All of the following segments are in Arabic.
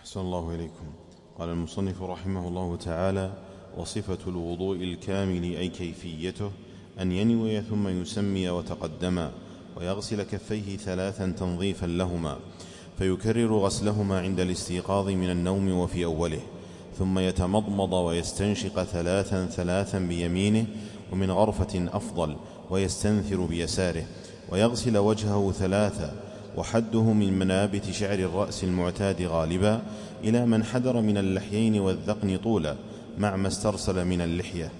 أحسن الله إليكم. قال المصنف رحمه الله تعالى: وصفة الوضوء الكامل أي كيفيته أن ينوي ثم يسمي وتقدما، ويغسل كفيه 3 تنظيفا لهما، فيكرر غسلهما عند الاستيقاظ من النوم وفي أوله، ثم يتمضمض ويستنشق 3 بيمينه ومن غرفة أفضل، ويستنثر بيساره، ويغسل وجهه 3، وحده من منابت شعر الرأس المعتاد غالبا إلى من حدر من اللحيين والذقن طولا مع ما استرسل من اللحية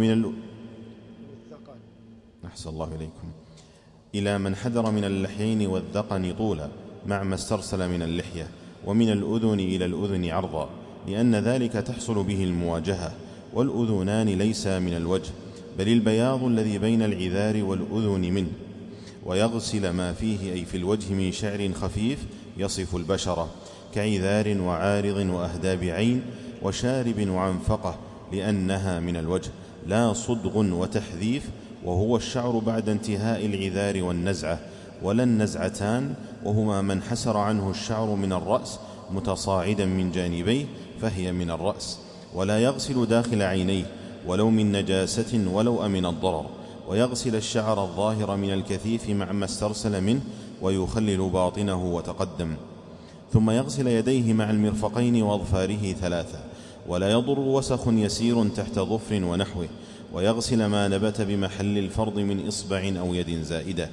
أحسن الله إليكم. إلى من حدر من اللحيين والذقن طولا مع ما استرسل من اللحية، ومن الأذن إلى الأذن عرضا، لأن ذلك تحصل به المواجهة، والأذنان ليس من الوجه بل البياض الذي بين العذار والأذن منه. ويغسل ما فيه أي في الوجه من شعر خفيف يصف البشرة، كعذار وعارض وأهداب عين وشارب وعنفقة، لأنها من الوجه، لا صدغ وتحذيف وهو الشعر بعد انتهاء العذار والنزعة، ولا النزعتان وهما من حسر عنه الشعر من الرأس متصاعدا من جانبيه فهي من الرأس. ولا يغسل داخل عينيه ولو من نجاسة ولو أمن الضرر. ويغسل الشعر الظاهر من الكثيف مع ما استرسل منه، ويخلل باطنه وتقدم. ثم يغسل يديه مع المرفقين وأظفاره 3، ولا يضر وسخ يسير تحت ظفر ونحوه. ويغسل ما نبت بمحل الفرض من إصبع أو يد زائدة.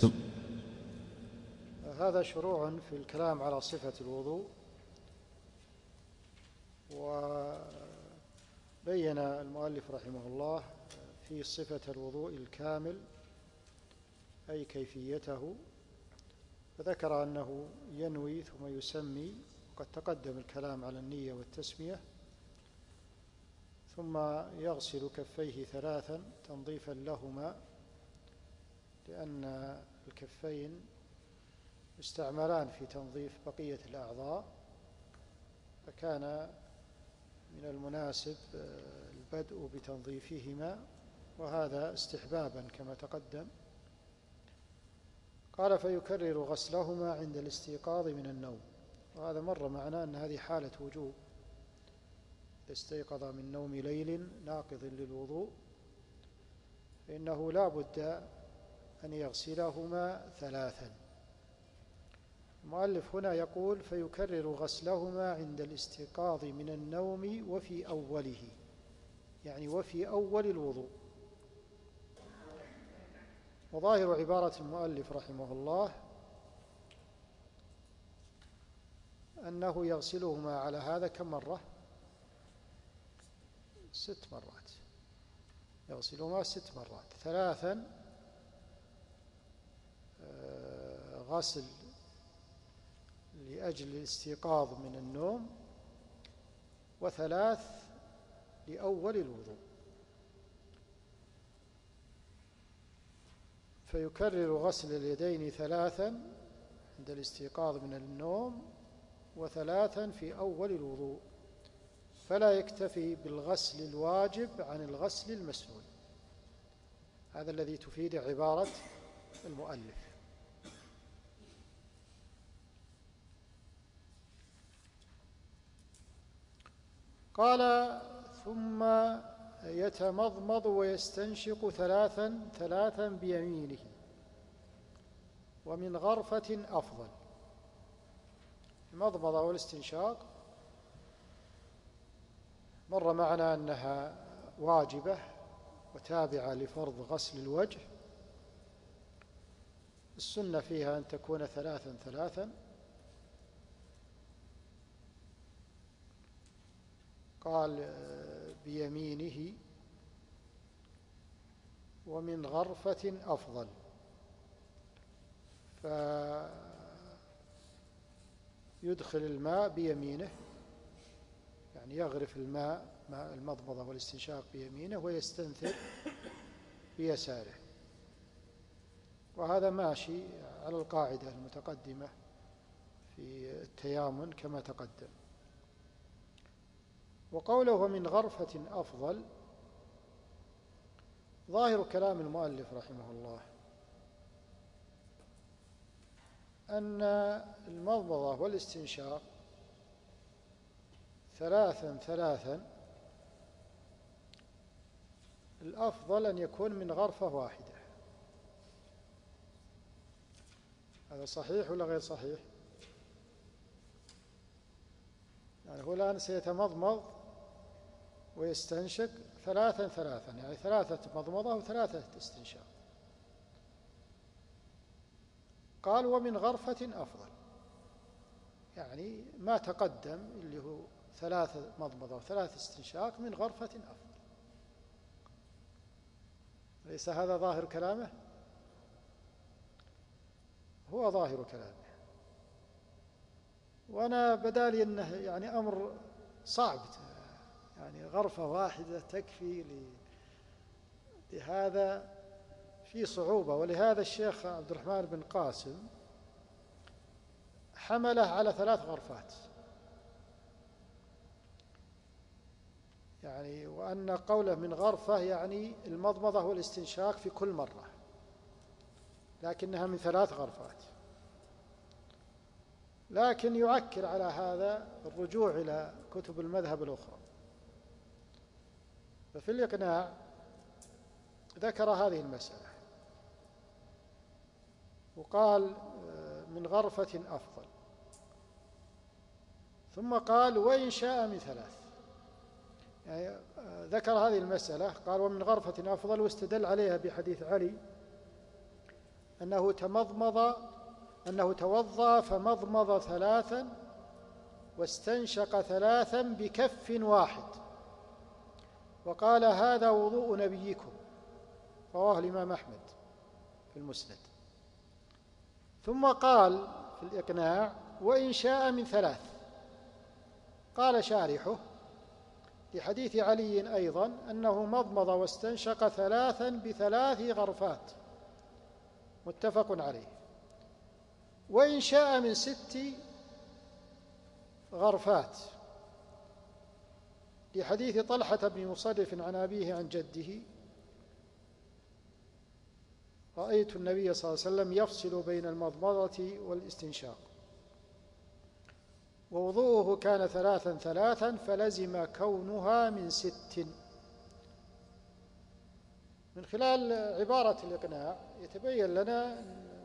هذا شروع في الكلام على صفة الوضوء، وبين المؤلف رحمه الله في صفة الوضوء الكامل أي كيفيته، فذكر أنه ينوي ثم يسمي، وقد تقدم الكلام على النية والتسمية، ثم يغسل كفيه 3 تنظيفا لهما، لأن الكفين يستعملان في تنظيف بقية الأعضاء، فكان من المناسب البدء بتنظيفهما، وهذا استحبابا كما تقدم. قال: فيكرر غسلهما عند الاستيقاظ من النوم، وهذا مر معنا أن هذه حالة وجوب، إذا استيقظ من نوم ليل ناقض للوضوء فإنه لا بد أن يغسلهما 3. المؤلف هنا يقول: فيكرر غسلهما عند الاستيقاظ من النوم وفي أوله، يعني وفي أول الوضوء. وظاهر عبارة المؤلف رحمه الله أنه يغسلهما على هذا كم مرة؟ 6 مرات، يغسلهما 6 مرات، 3 غسل لأجل الاستيقاظ من النوم، و3 لأول الوضوء. فيكرر غسل اليدين 3 عند الاستيقاظ من النوم، و3 في أول الوضوء، فلا يكتفي بالغسل الواجب عن الغسل المسنون. هذا الذي تفيد عبارة المؤلف. قال: ثم يتمضمض ويستنشق 3 بيمينه ومن غرفة أفضل. المضمضة والاستنشاق مر معنا أنها واجبة وتابعة لفرض غسل الوجه. السنة فيها أن تكون 3. قال: بيمينه ومن غرفة أفضل، فيدخل الماء بيمينه، يعني يغرف الماء مع المضمضة والاستنشاق بيمينه، ويستنثر بيساره، وهذا ماشي على القاعدة المتقدمة في التيامن كما تقدم. وقوله ومن غرفة أفضل، ظاهر كلام المؤلف رحمه الله أن المضمضة والاستنشاق ثلاثا ثلاثا الأفضل أن يكون من غرفة واحدة. هذا صحيح ولا غير صحيح؟ يعني هو الآن سيتمضمض ويستنشق ثلاثا ثلاثا، يعني 3 مضمضة و3 استنشاق. قال ومن غرفة أفضل، يعني ما تقدم اللي هو 3 مضمضة و3 استنشاق من غرفة أفضل. ليس هذا ظاهر كلامه؟ هو ظاهر كلامه. وأنا بدالي أنه يعني أمر صعب، يعني غرفة واحدة تكفي لهذا في صعوبة. ولهذا الشيخ عبد الرحمن بن قاسم حمله على 3 غرفات، يعني وأن قوله من غرفة يعني المضمضة والاستنشاق في كل مرة، لكنها من 3 غرفات. لكن يعكر على هذا الرجوع إلى كتب المذهب الأخرى. ففي الإقناع ذكر هذه المسألة وقال من غرفة أفضل، ثم قال وإن شاء من 3. يعني ذكر هذه المسألة قال ومن غرفة أفضل، واستدل عليها بحديث علي أنه توضأ فمضمض 3 واستنشق 3 بكف واحد، وقال هذا وضوء نبيكم، رواه الإمام أحمد في المسند. ثم قال في الإقناع وإن شاء من 3. قال شارحه لحديث علي أيضا أنه مضمض واستنشق 3 ب3 غرفات، متفق عليه. وإن شاء من 6 غرفات لحديث طلحة بن مصرف عن أبيه عن جده رأيت النبي صلى الله عليه وسلم يفصل بين المضمضة والاستنشاق، ووضوءه كان 3 3 فلزم كونها من 6. من خلال عبارة الإقناع يتبين لنا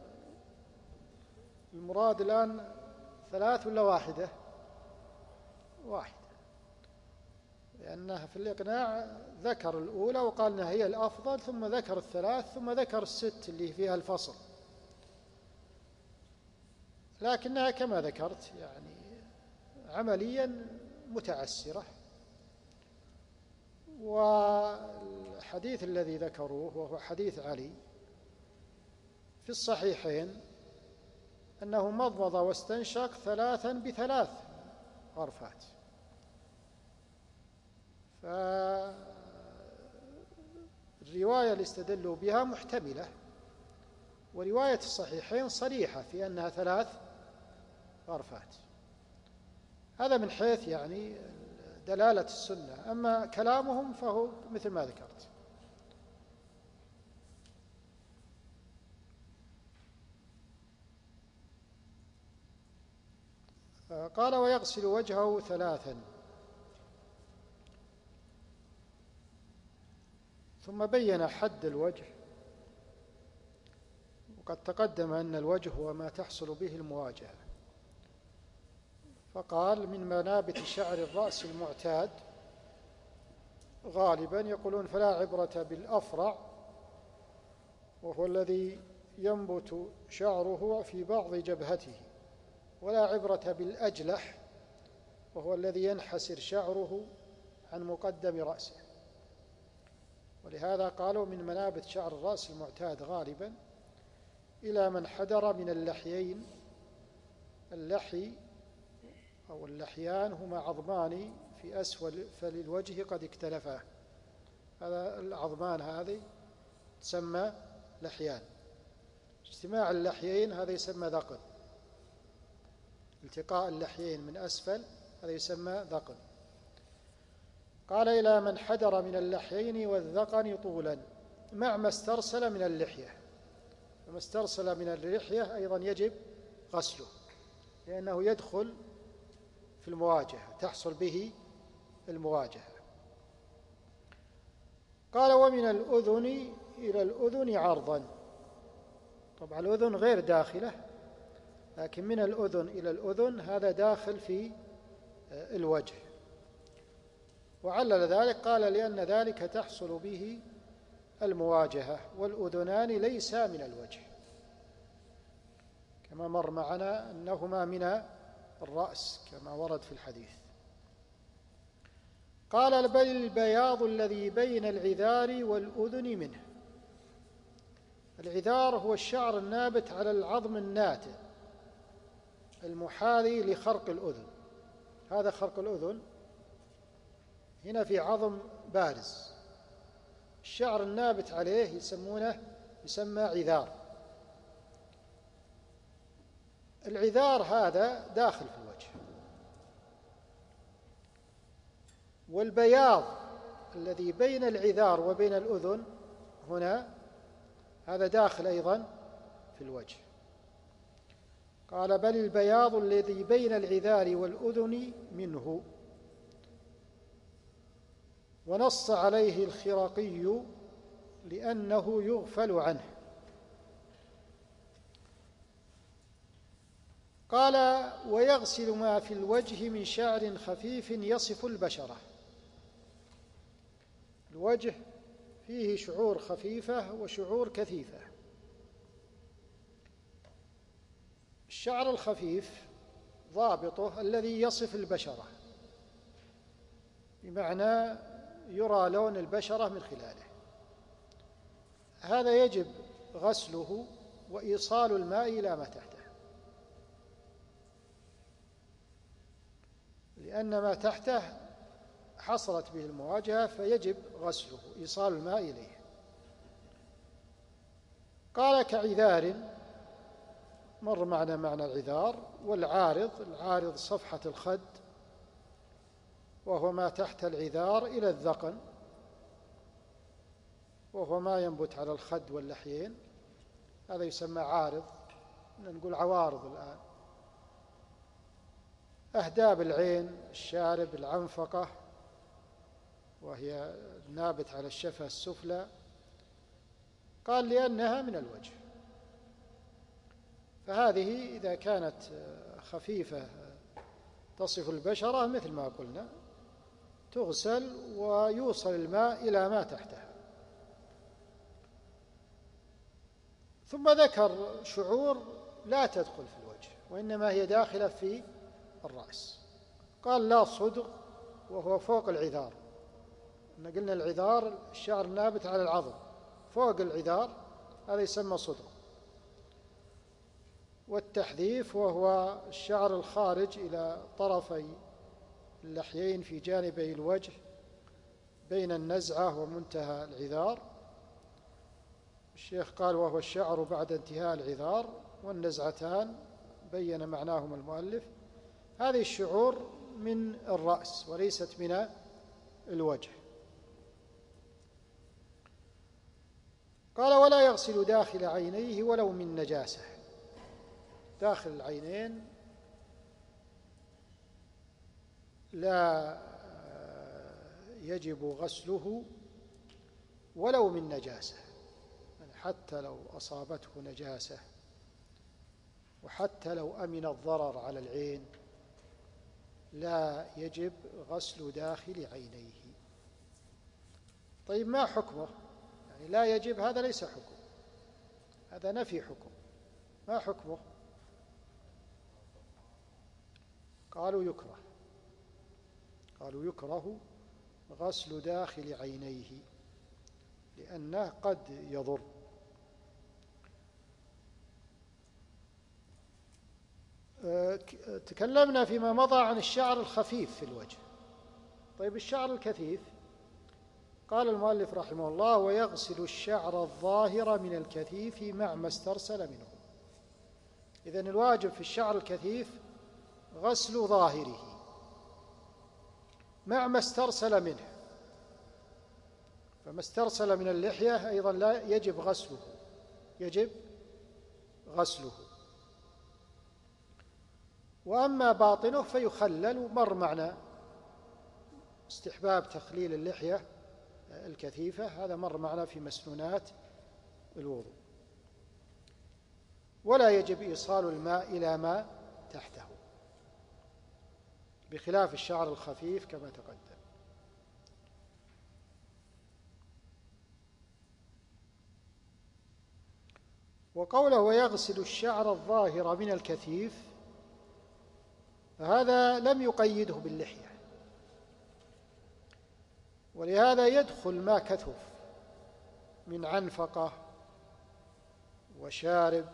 المراد الآن 3 ولا واحدة؟ واحدة، لأنها في الإقناع ذكر الأولى وقال أنها هي الأفضل، ثم ذكر 3، ثم ذكر 6 اللي فيها الفصل. لكنها كما ذكرت يعني عمليا متعسرة. والحديث الذي ذكروه وهو حديث علي في الصحيحين أنه مضمض واستنشق 3 ب3 غرفات. فالرواية اللي استدلوا بها محتملة، ورواية الصحيحين صريحة في أنها 3 غرفات. هذا من حيث يعني دلالة السنة. أما كلامهم فهو مثل ما ذكرت. قال ويغسل وجهه 3. ثم بين حد الوجه، وقد تقدم أن الوجه هو ما تحصل به المواجهة. فقال من منابت شعر الرأس المعتاد غالبا يقولون فلا عبرة بالأفرع، وهو الذي ينبت شعره في بعض جبهته، ولا عبرة بالأجلح، وهو الذي ينحسر شعره عن مقدم رأسه. ولهذا قالوا من منابت شعر الرأس المعتاد غالبا إلى من حدر من اللحيين. اللحي أو اللحيان هما عظمان في أسفل الوجه قد اختلفا. هذا العظمان هذه تسمى لحيان. اجتماع اللحيين هذا يسمى ذقن. التقاء اللحيين من أسفل هذا يسمى ذقن. قال إلى من حدر من اللحيين والذقن طولا مع ما استرسل من اللحية. وما استرسل من اللحية أيضا يجب غسله، لأنه يدخل في المواجهة، تحصل به المواجهة. قال ومن الأذن إلى الأذن عرضا. طبعا الأذن غير داخلة، لكن من الأذن إلى الأذن هذا داخل في الوجه. وعلل ذلك قال لأن ذلك تحصل به المواجهة، والأذنان ليسا من الوجه، كما مر معنا أنهما من الرأس كما ورد في الحديث. قال بل البياض الذي بين العذار والأذن منه. العذار هو الشعر النابت على العظم الناتئ المحاذي لخرق الأذن. هذا خرق الأذن، هنا في عظم بارز، الشعر النابت عليه يسمى عذار. العذار هذا داخل في الوجه، والبياض الذي بين العذار وبين الأذن هنا هذا داخل أيضا في الوجه. قال بل البياض الذي بين العذار والأذن منه. ونص عليه الخرقي لأنه يغفل عنه. قال ويغسل ما في الوجه من شعر خفيف يصف البشرة. الوجه فيه شعور خفيفة وشعور كثيفة. الشعر الخفيف ضابطه الذي يصف البشرة، بمعنى يرى لون البشرة من خلاله. هذا يجب غسله وإيصال الماء إلى ما تحته، لأن ما تحته حصلت به المواجهة، فيجب غسله إيصال الماء إليه. قال كعذار، مر معنا معنى العذار. والعارض صفحة الخد، وهو ما تحت العذار إلى الذقن، وهو ما ينبت على الخد واللحيين، هذا يسمى عارض. نقول عوارض الآن. أهداب العين، الشارب، العنفقة، وهي نابت على الشفة السفلى. قال لأنها من الوجه، فهذه إذا كانت خفيفة تصف البشرة مثل ما قلنا تغسل ويوصل الماء إلى ما تحتها. ثم ذكر شعور لا تدخل في الوجه، وإنما هي داخلة في الرأس. قال لا صدغ، وهو فوق العذار. قلنا العذار الشعر النابت على العظم، فوق العذار هذا يسمى صدغ. والتحذيف وهو الشعر الخارج إلى طرفي اللحيين في جانبي الوجه بين النزعة ومنتهى العذار. الشيخ قال وهو الشعر بعد انتهاء العذار، والنزعتان بين معناهما المؤلف. هذه الشعور من الرأس وليست من الوجه. قال ولا يغسل داخل عينيه ولو من نجاسة. داخل العينين لا يجب غسله ولو من نجاسة، يعني حتى لو أصابته نجاسة، وحتى لو أمن الضرر على العين لا يجب غسل داخل عينيه. طيب ما حكمه؟ يعني لا يجب، هذا ليس حكم، هذا نفي حكم. ما حكمه؟ قالوا يكره غسل داخل عينيه لأنه قد يضر. تكلمنا فيما مضى عن الشعر الخفيف في الوجه. طيب الشعر الكثيف، قال المؤلف رحمه الله ويغسل الشعر الظاهر من الكثيف مع ما استرسل منه. إذن الواجب في الشعر الكثيف غسل ظاهره مع ما استرسل منه. فما استرسل من اللحية أيضا لا يجب غسله. وأما باطنه فيخلل، مر معنا استحباب تخليل اللحية الكثيفة، هذا مر معنا في مسنونات الوضوء. ولا يجب إيصال الماء إلى ما تحته بخلاف الشعر الخفيف كما تقدم. وقوله ويغسل الشعر الظاهر من الكثيف، فهذا لم يقيده باللحية، ولهذا يدخل ما كثف من عنفقة وشارب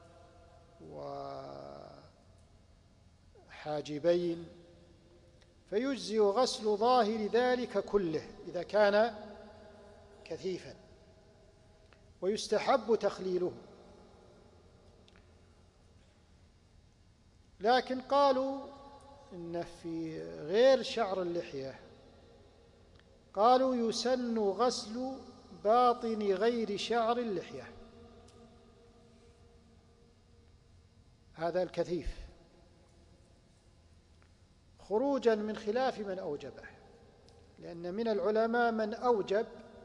وحاجبين، فيجزئ غسل ظاهر ذلك كله إذا كان كثيفا، ويستحب تخليله. لكن قالوا إن في غير شعر اللحية قالوا يسن غسل باطن غير شعر اللحية، هذا الكثيف، خروجا من خلاف من أوجبه، لأن من العلماء من أوجب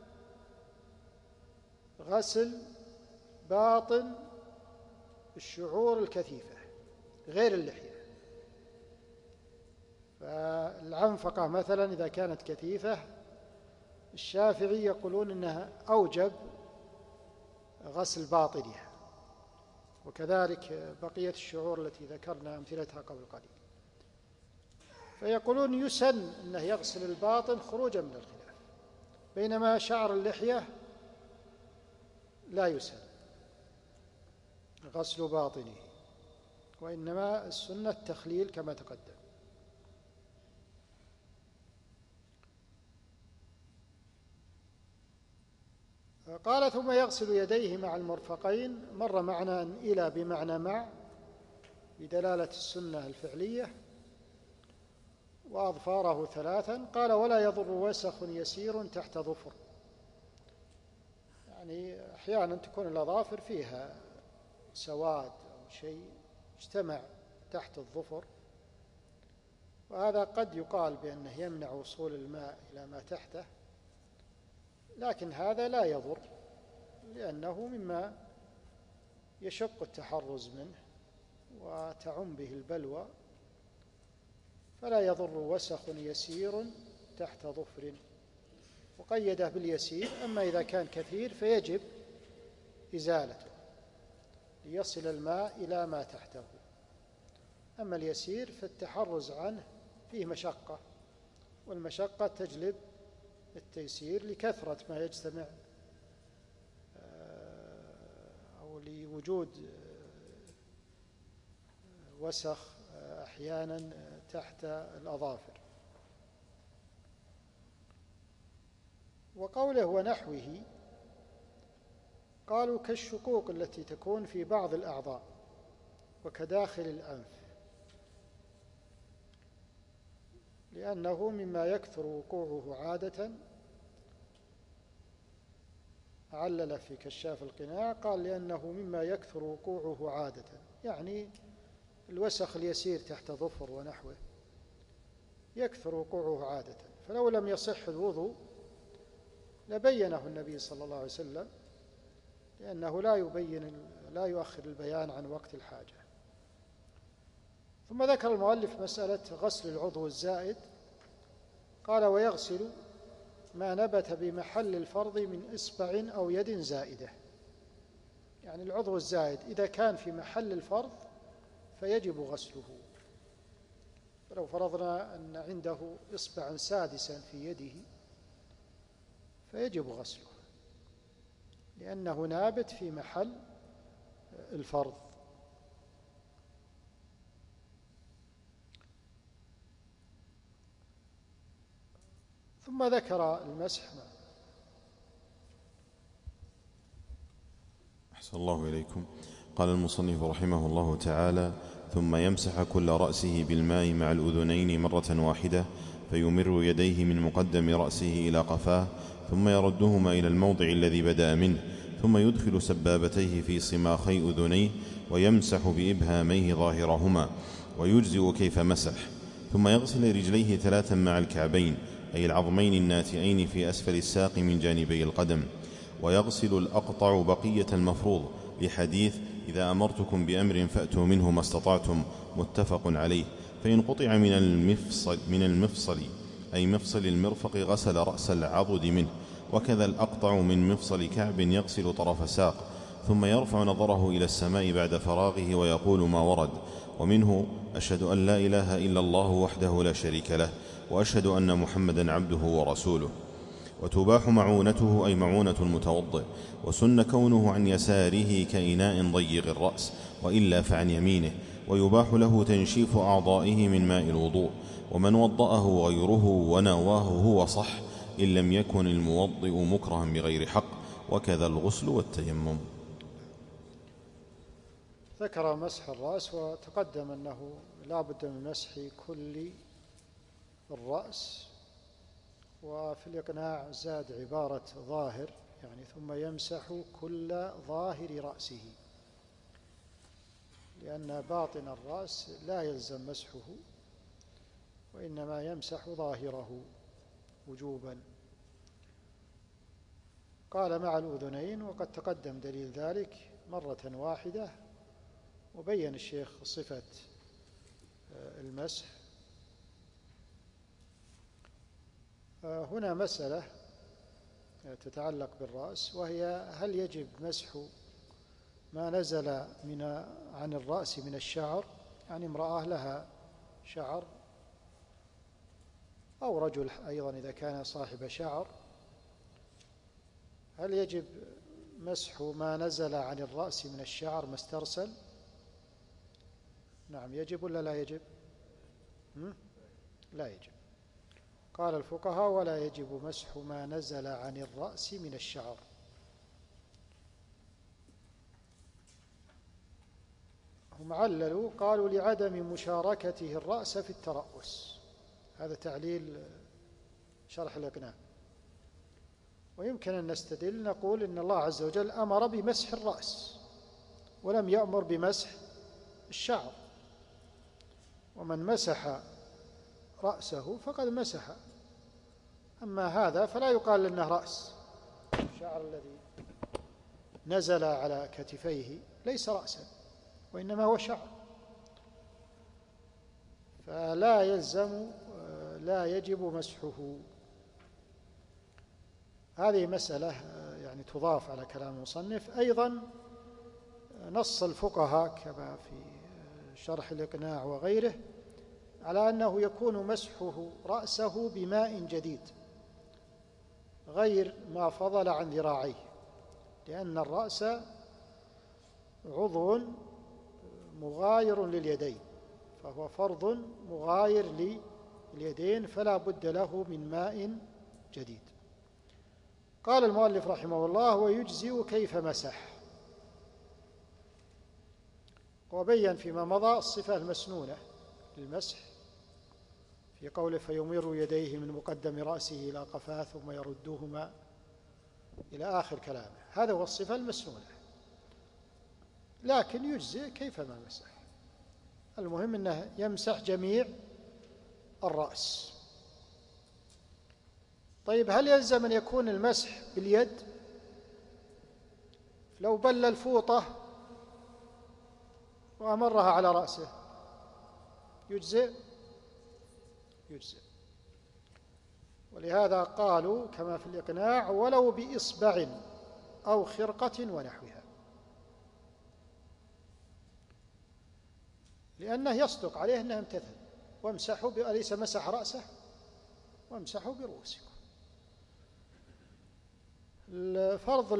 غسل باطن الشعور الكثيفة غير اللحية. فالعنفقة مثلا إذا كانت كثيفة، الشافعي يقولون إنها أوجب غسل باطنها، وكذلك بقية الشعور التي ذكرنا أمثلتها قبل قليل. فيقولون يسن أنه يغسل الباطن خروجا من الخلاف، بينما شعر اللحية لا يسن غسل باطنه، وإنما السنة التخليل كما تقدم. قال ثم يغسل يديه مع المرفقين، مر معنا أن إلى بمعنى مع بدلالة السنة الفعلية، وأظفاره ثلاثا. قال ولا يضر وسخ يسير تحت ظفر، يعني أحيانا تكون الأظافر فيها سواد أو شيء اجتمع تحت الظفر، وهذا قد يقال بأنه يمنع وصول الماء إلى ما تحته، لكن هذا لا يضر لأنه مما يشق التحرز منه وتعم به البلوى، فلا يضر وسخ يسير تحت ظفر، وقيده باليسير. أما إذا كان كثير فيجب إزالته ليصل الماء إلى ما تحته. أما اليسير فالتحرز عنه فيه مشقة، والمشقة تجلب التيسير لكثرة ما يجتمع أو لوجود وسخ أحيانا تحت الأظافر. وقوله ونحوه قالوا كالشقوق التي تكون في بعض الأعضاء وكداخل الأنف، لأنه مما يكثر وقوعه عادة. علل في كشاف القناع قال لأنه مما يكثر وقوعه عادة، يعني الوسخ اليسير تحت ظفر ونحوه يكثر وقوعه عادة، فلو لم يصح الوضوء لبينه النبي صلى الله عليه وسلم، لأنه لا يؤخر البيان عن وقت الحاجة. ثم ذكر المؤلف مسألة غسل العضو الزائد، قال ويغسل ما نبت بمحل الفرض من إصبع أو يد زائدة، يعني العضو الزائد إذا كان في محل الفرض فيجب غسله. فلو فرضنا أن عنده إصبعا سادسا في يده فيجب غسله، لأنه نابت في محل الفرض. ثم ذكر المسح. أحسن الله إليكم. قال المصنف رحمه الله تعالى ثم يمسح كل رأسه بالماء مع الأذنين مرة واحدة، فيمر يديه من مقدم رأسه إلى قفاه، ثم يردهما إلى الموضع الذي بدأ منه، ثم يدخل سبابتيه في صماخي أذنيه ويمسح بإبهاميه ظاهرهما، ويجزئ كيف مسح. ثم يغسل رجليه ثلاثا مع الكعبين، أي العظمين الناتئين في أسفل الساق من جانبي القدم. ويغسل الأقطع بقية المفروض، لحديث إذا أمرتكم بأمر فأتوا منه ما استطعتم، متفق عليه. فإن قطع من المفصل أي مفصل المرفق غسل رأس العضد منه. وكذا الأقطع من مفصل كعب يغسل طرف ساق، ثم يرفع نظره إلى السماء بعد فراغه ويقول ما ورد. ومنه أشهد أن لا إله إلا الله وحده لا شريك له، وأشهد أن محمدا عبده ورسوله. وتباح معونته أي معونة المتوضئ، وسن كونه عن يساره كإناء ضيق الرأس، وإلا فعن يمينه. ويباح له تنشيف أعضائه من ماء الوضوء، ومن وضأه غيره ونواه هو صح، إن لم يكن الموضئ مكرها بغير حق. وكذا الغسل والتيمم. ذكر مسح الرأس، وتقدم أنه لا بد من مسح كل الرأس، وفي الإقناع زاد عبارة ظاهر، يعني ثم يمسح كل ظاهر رأسه، لأن باطن الرأس لا يلزم مسحه، وإنما يمسح ظاهره وجوبا. قال مع الأذنين، وقد تقدم دليل ذلك مرة واحدة، وبين الشيخ صفة المسح. هنا مسألة تتعلق بالرأس، وهي هل يجب مسح ما نزل عن الرأس من الشعر، يعني امرأة لها شعر أو رجل أيضا إذا كان صاحب شعر، هل يجب مسح ما نزل عن الرأس من الشعر ما استرسل؟ نعم يجب ولا لا يجب؟ لا يجب. قال الفقهاء ولا يجب مسح ما نزل عن الرأس من الشعر. هم عللوا قالوا لعدم مشاركته الرأس في الترأس، هذا تعليل شرح الإقناع. ويمكن أن نستدل نقول إن الله عز وجل أمر بمسح الرأس ولم يأمر بمسح الشعر، ومن مسح رأسه فقد مسح، أما هذا فلا يقال إنه رأس. الشعر الذي نزل على كتفيه ليس رأسا، وإنما هو شعر، فلا يلزم لا يجب مسحه. هذه مسألة يعني تضاف على كلام المصنف. أيضا نص الفقهاء كما في شرح الإقناع وغيره على أنه يكون مسحه رأسه بماء جديد غير ما فضل عن ذراعيه، لأن الرأس عضو مغاير لليدين، فهو فرض مغاير لليدين، فلا بد له من ماء جديد. قال المؤلف رحمه الله: ويجزئ كيف مسح. وبين فيما مضى الصفة المسنونة للمسح في قوله: فيمر يديه من مقدم رأسه إلى قفاه ثم يردهما إلى آخر كلامه. هذا هو الصفة المسنونة، لكن يجزئ كيفما مسح، المهم أنه يمسح جميع الرأس. طيب هل يلزم أن يكون المسح باليد؟ لو بل الفوطة وأمرها على رأسه يجزئ؟ يجزئ. ولهذا قالوا كما في الإقناع: ولو بإصبع أو خرقة ونحوها، لأنه يصدق عليه أنه امتثل. وامسحوا أليس مسح رأسه؟ وامسحوا برؤوسكم. الفرض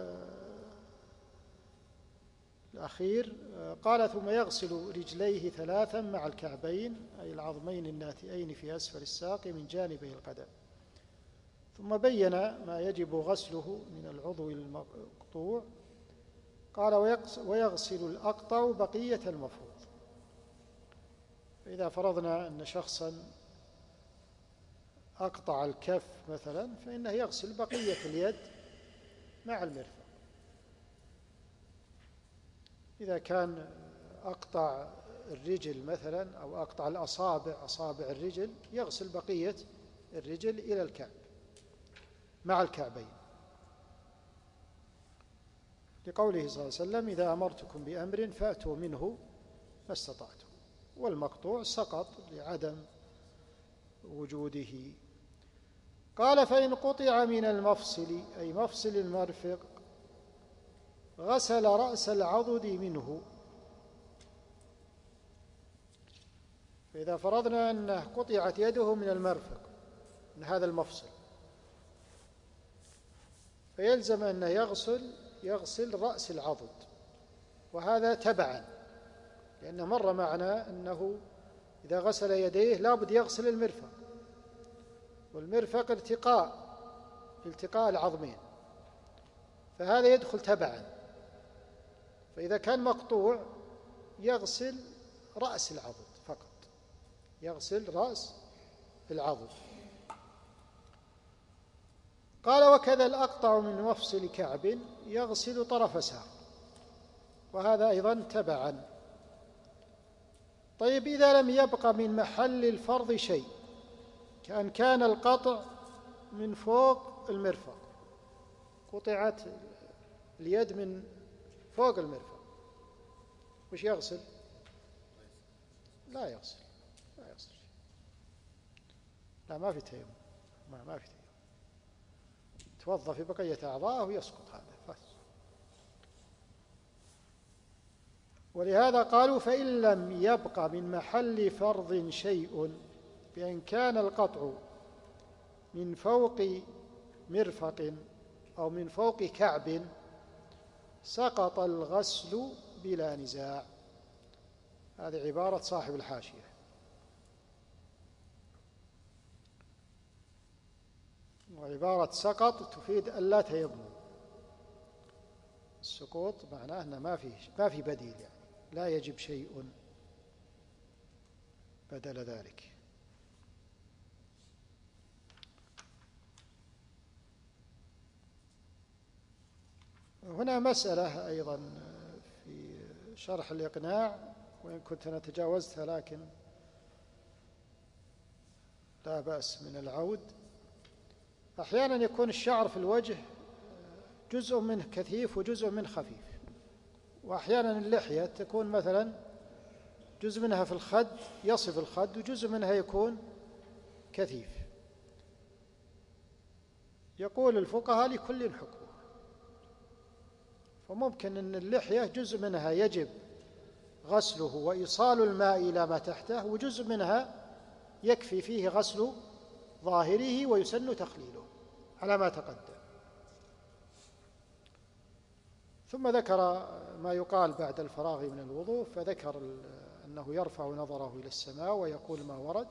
الأخير قال: ثم يغسل رجليه ثلاثا مع الكعبين، أي العظمين الناتئين في أسفل الساق من جانبي القدم. ثم بين ما يجب غسله من العضو المقطوع. قال: ويغسل الأقطع بقية المفروض. فإذا فرضنا أن شخصا أقطع الكف مثلا، فإنه يغسل بقية اليد مع المرفق. إذا كان أقطع الرجل مثلا أو أقطع أصابع الرجل، يغسل بقية الرجل إلى الكعب مع الكعبين، لقوله صلى الله عليه وسلم: إذا أمرتكم بأمر فأتوا منه ما استطعتم. والمقطوع سقط لعدم وجوده. قال: فإن قطع من المفصل أي مفصل المرفق غسل رأس العضد منه. فإذا فرضنا أنه قطعت يده من المرفق، من هذا المفصل، فيلزم أنه يغسل رأس العضد، وهذا تبعا، لأن مر معنا أنه إذا غسل يديه لابد يغسل المرفق، والمرفق التقاء العظمين، فهذا يدخل تبعا. فإذا كان مقطوع يغسل رأس العضد فقط، يغسل رأس العضد. قال: وكذا الأقطع من مفصل كعب يغسل طرف ساق، وهذا أيضا تبعا. طيب، إذا لم يبق من محل الفرض شيء، كأن كان القطع من فوق المرفق، قطعت اليد من فوق المرفق، وش يغسل؟ لا يغسل لا، ما في تيمم، ما في تيمم، توظف في بقية أعضائه ويسقط هذا بس. ولهذا قالوا: فإن لم يبق من محل فرض شيء، بأن كان القطع من فوق مرفق أو من فوق كعب، سقط الغسل بلا نزاع. هذه عبارة صاحب الحاشية. وعبارة سقط تفيد ألا تيمم. السقوط معناه أنه ما في بديل، يعني لا يجب شيء بدل ذلك. هنا مسألة أيضا في شرح الإقناع، وإن كنت أنا تجاوزتها، لكن لا بأس من العود. أحيانا يكون الشعر في الوجه جزء منه كثيف وجزء منه خفيف، وأحيانا اللحية تكون مثلا جزء منها في الخد يصف الخد، وجزء منها يكون كثيف. يقول الفقهاء: لكل حكمه. فممكن أن اللحية جزء منها يجب غسله وإيصال الماء إلى ما تحته، وجزء منها يكفي فيه غسل ظاهره ويسن تخليله على ما تقدم. ثم ذكر ما يقال بعد الفراغ من الوضوء، فذكر أنه يرفع نظره إلى السماء ويقول ما ورد.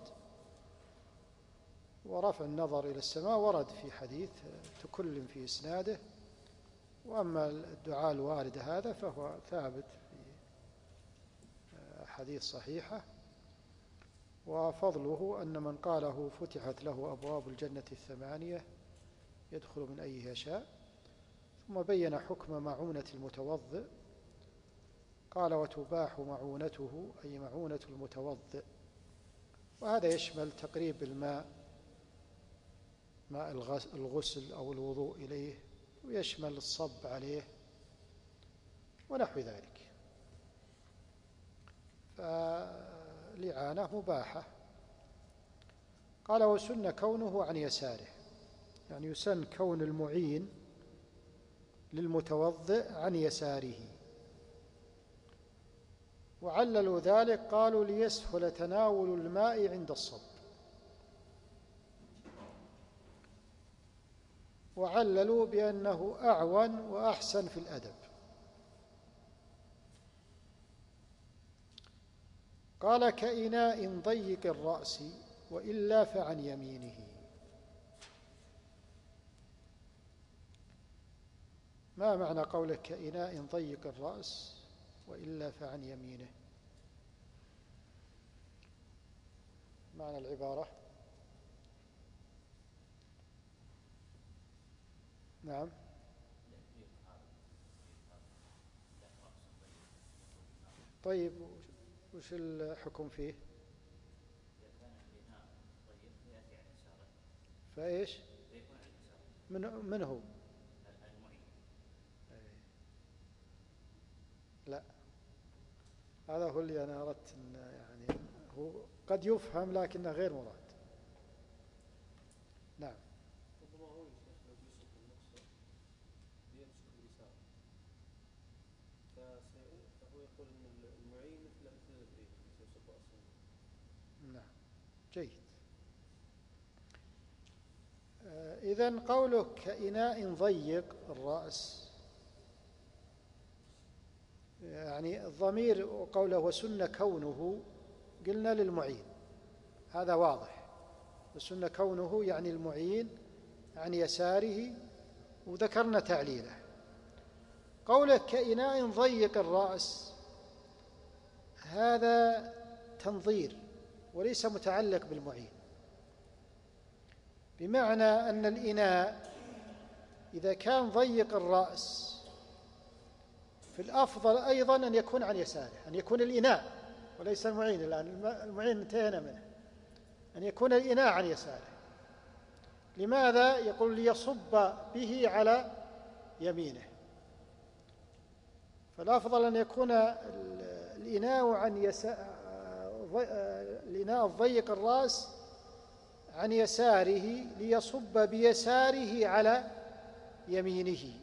ورفع النظر إلى السماء ورد في حديث تكلم في إسناده، وأما الدعاء الوارد هذا فهو ثابت في حديث صحيحة. وفضله أن من قاله فتحت له أبواب الجنة 8 يدخل من أيها شاء. ثم بين حكم معونة المتوضئ، قال: وتباح معونته أي معونة المتوضئ، وهذا يشمل تقريب الماء، ماء الغسل أو الوضوء إليه، ويشمل الصب عليه ونحو ذلك. فالإعانة مباحة. قال: وسن كونه عن يساره، يعني يسن كون المعين للمتوضئ عن يساره. وعللوا ذلك، قالوا: ليسهل تناول الماء عند الصب. وعللوا بأنه أعون وأحسن في الأدب. قال: كإناء ضيق الرأس وإلا فعن يمينه. ما معنى قولك كإناء ضيق الرأس وإلا فعن يمينه؟ معنى العبارة؟ نعم. طيب، وش الحكم فيه؟ إذا كان الإناء طيب فيأتي عن يساره. فإيش من هو؟ لا، هذا هو اللي أنا أردت أن يعني هو قد يفهم لكنه غير مراد. نعم. ربما هو لو بيصب المقصر بيمسك باليسار، فهو يقول أن المعين مثل الإبريق يصب أصلا. نعم، جيد. إذن قوله كإناء ضيق الرأس، يعني الضمير وقوله وسن كونه قلنا للمعين، هذا واضح. وسن كونه يعني المعين عن يساره، وذكرنا تعليله. قوله كإناء ضيق الرأس هذا تنظير وليس متعلق بالمعين، بمعنى أن الإناء إذا كان ضيق الرأس في الأفضل أيضا أن يكون عن يساره، أن يكون الإناء وليس المعين. الآن المعين انتهينا منه، أن يكون الإناء عن يساره. لماذا؟ يقول ليصب به على يمينه، فالأفضل أن يكون الإناء الإناء الضيق الرأس عن يساره ليصب بيساره على يمينه.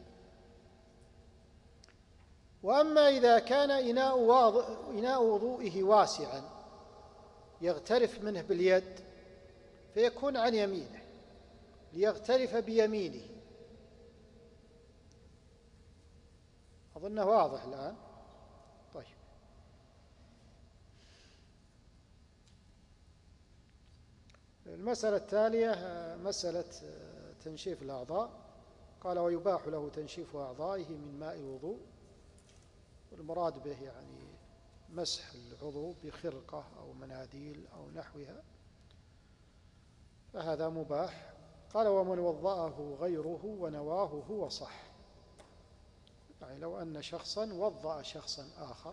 وأما إذا كان إناء وضوئه واسعا يغترف منه باليد فيكون عن يمينه ليغترف بيمينه. أظنه واضح الآن. طيب، المسألة التالية مسألة تنشيف الأعضاء. قال ويباح له تنشيف أعضائه من ماء الوضوء، والمراد به يعني مسح العضو بخرقة أو مناديل أو نحوها، فهذا مباح. قال ومن وضأه غيره ونواه هو صح. يعني لو أن شخصا وضأ شخصا آخر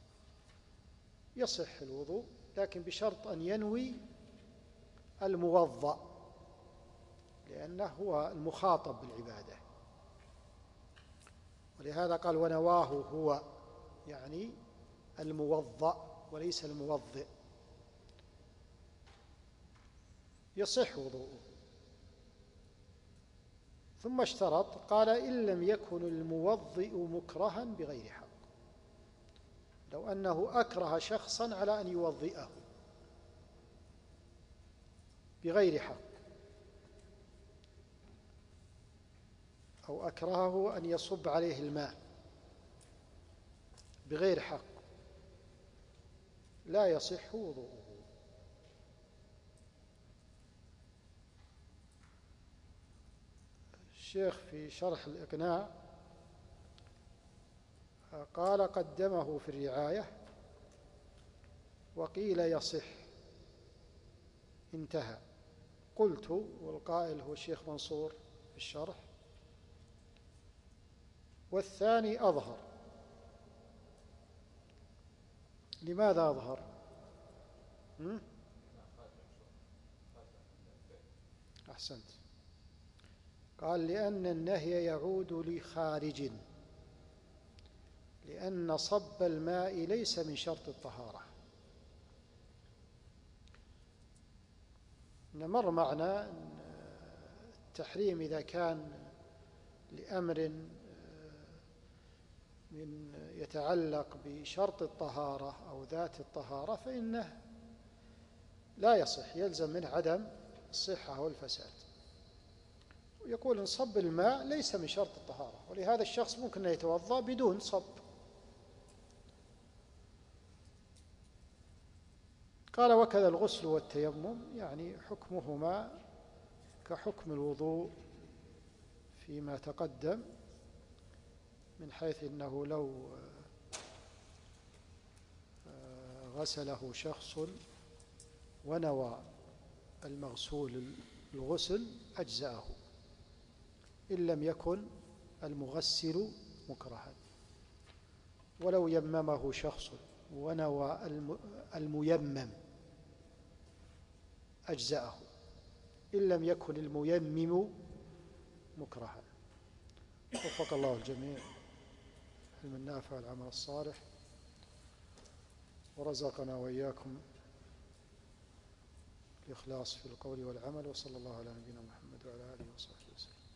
يصح الوضوء، لكن بشرط أن ينوي الموضأ، لأنه هو المخاطب بالعبادة. ولهذا قال ونواه هو، يعني الموضأ وليس الموضئ، يصح وضوءه. ثم اشترط، قال إن لم يكن الموضئ مكرها بغير حق. لو أنه أكره شخصا على أن يوضئه بغير حق، أو أكرهه أن يصب عليه الماء بغير حق، لا يصح وضوءه. الشيخ في شرح الإقناع قال قدمه في الرعاية وقيل يصح، انتهى. قلت، والقائل هو الشيخ منصور في الشرح، والثاني أظهر. لماذا أظهر؟ أحسنت. قال لأن النهي يعود لخارج، لأن صب الماء ليس من شرط الطهارة. مر معنا التحريم إذا كان لأمر من يتعلق بشرط الطهارة أو ذات الطهارة فإنه لا يصح، يلزم منه عدم الصحة والفساد. يقول إن صب الماء ليس من شرط الطهارة، ولهذا الشخص ممكن أن يتوضأ بدون صب. قال وكذا الغسل والتيمم، يعني حكمهما كحكم الوضوء فيما تقدم، من حيث أنه لو غسله شخص ونوى المغسول الغسل أجزأه، إن لم يكن المغسل مكرها. ولو يممه شخص ونوى الميمم أجزأه، إن لم يكن الميمم مكرها. وفق الله الجميع العلم النافع والعمل الصالح، ورزقنا وإياكم الإخلاص في القول والعمل، وصلى الله على نبينا محمد وعلى آله وصحبه وسلم.